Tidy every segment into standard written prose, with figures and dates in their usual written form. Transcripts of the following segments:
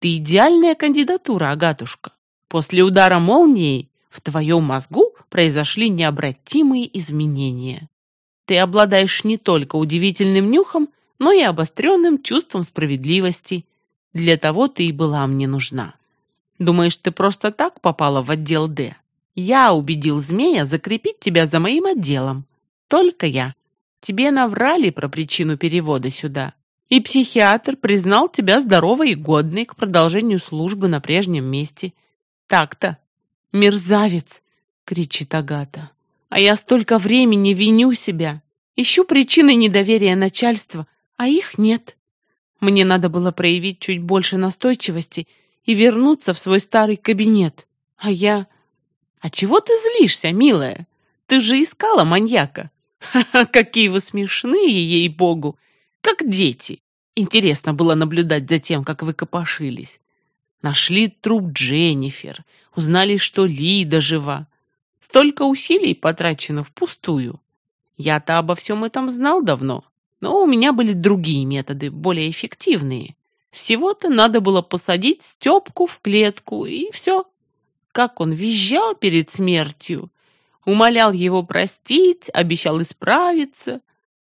Ты идеальная кандидатура, Агатушка. После удара молнией в твоем мозгу произошли необратимые изменения. Ты обладаешь не только удивительным нюхом, но и обостренным чувством справедливости. Для того ты и была мне нужна. Думаешь, ты просто так попала в отдел Д? Я убедил змея закрепить тебя за моим отделом. Только я. Тебе наврали про причину перевода сюда. И психиатр признал тебя здоровой и годной к продолжению службы на прежнем месте. Так-то. Мерзавец, кричит Агата. А я столько времени виню себя. Ищу причины недоверия начальства, а их нет. Мне надо было проявить чуть больше настойчивости и вернуться в свой старый кабинет. А я... А чего ты злишься, милая? Ты же искала маньяка. Ха-ха, какие вы смешные, ей-богу. Как дети. Интересно было наблюдать за тем, как вы копошились. Нашли труп Дженнифер, узнали, что Лида жива. Столько усилий потрачено впустую. Я-то обо всем этом знал давно, но у меня были другие методы, более эффективные. Всего-то надо было посадить Степку в клетку, и все. Как он визжал перед смертью, умолял его простить, обещал исправиться.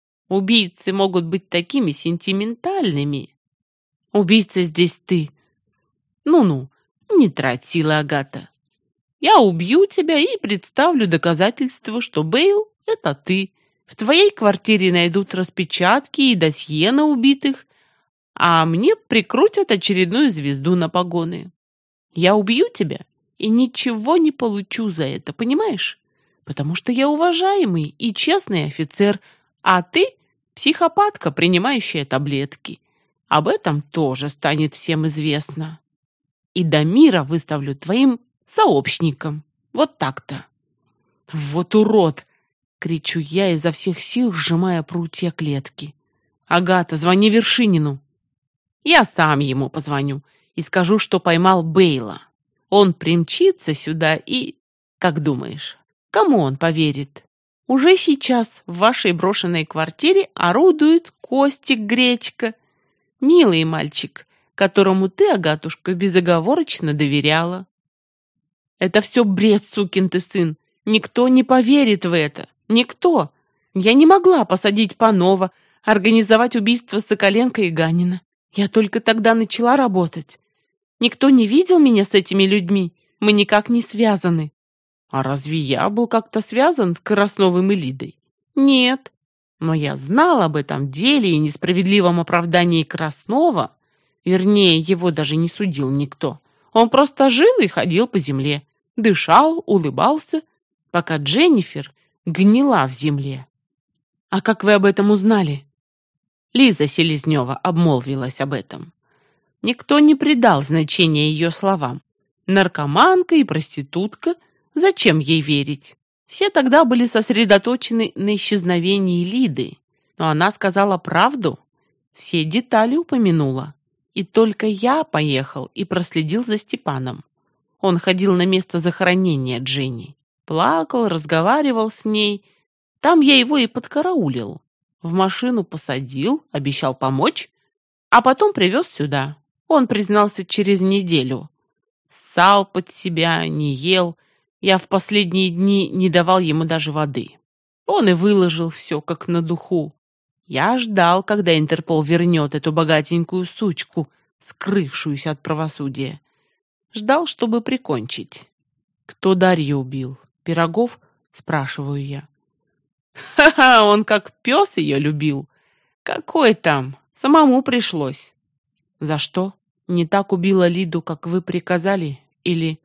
Убийцы могут быть такими сентиментальными. Убийца здесь ты. Ну-ну, не трать силы, Агата. Я убью тебя и представлю доказательства, что Бейл — это ты. В твоей квартире найдут распечатки и досье на убитых, а мне прикрутят очередную звезду на погоны. Я убью тебя и ничего не получу за это, понимаешь? Потому что я уважаемый и честный офицер, а ты — психопатка, принимающая таблетки. Об этом тоже станет всем известно. И Дамира выставлю твоим сообщником. Вот так-то. Вот урод! Кричу я изо всех сил, сжимая прутья клетки. Агата, звони Вершинину. Я сам ему позвоню и скажу, что поймал Бейла. Он примчится сюда и... Как думаешь, кому он поверит? Уже сейчас в вашей брошенной квартире орудует Костик Гречка. Милый мальчик, которому ты, Агатушка, безоговорочно доверяла. Это все бред, сукин ты сын. Никто не поверит в это. Никто. Я не могла посадить Панова, организовать убийство Соколенко и Ганина. Я только тогда начала работать. Никто не видел меня с этими людьми. Мы никак не связаны. А разве я был как-то связан с Красновым и Лидой? Нет. Но я знал об этом деле и несправедливом оправдании Краснова. Вернее, его даже не судил никто. Он просто жил и ходил по земле. Дышал, улыбался, пока Дженнифер гнила в земле. А как вы об этом узнали? Лиза Селезнева обмолвилась об этом. Никто не придал значения ее словам. Наркоманка и проститутка, зачем ей верить? Все тогда были сосредоточены на исчезновении Лиды. Но она сказала правду, все детали упомянула. И только я поехал и проследил за Степаном. Он ходил на место захоронения Дженни. Плакал, разговаривал с ней. Там я его и подкараулил. В машину посадил, обещал помочь, а потом привез сюда. Он признался через неделю. Ссал под себя, не ел. Я в последние дни не давал ему даже воды. Он и выложил все, как на духу. Я ждал, когда Интерпол вернет эту богатенькую сучку, скрывшуюся от правосудия. Ждал, чтобы прикончить. Кто Дарью убил? Пирогов? Спрашиваю я. Ха-ха, он как пес ее любил. Какой там? Самому пришлось. За что? Не так убила Лиду, как вы приказали? Или...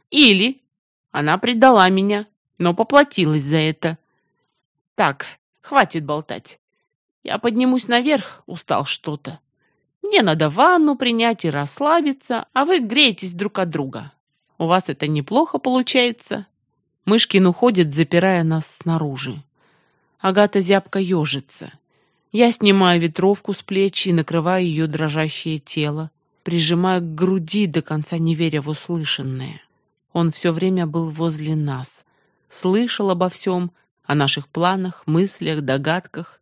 Она предала меня, но поплатилась за это. Так, хватит болтать. Я поднимусь наверх, устал что-то. Мне надо ванну принять и расслабиться, а вы греетесь друг от друга. У вас это неплохо получается. Мышкин уходит, запирая нас снаружи. Агата зябко ежится. Я снимаю ветровку с плеч и накрываю ее дрожащее тело, прижимаю к груди, до конца не веря в услышанное. Он все время был возле нас, слышал обо всем, о наших планах, мыслях, догадках.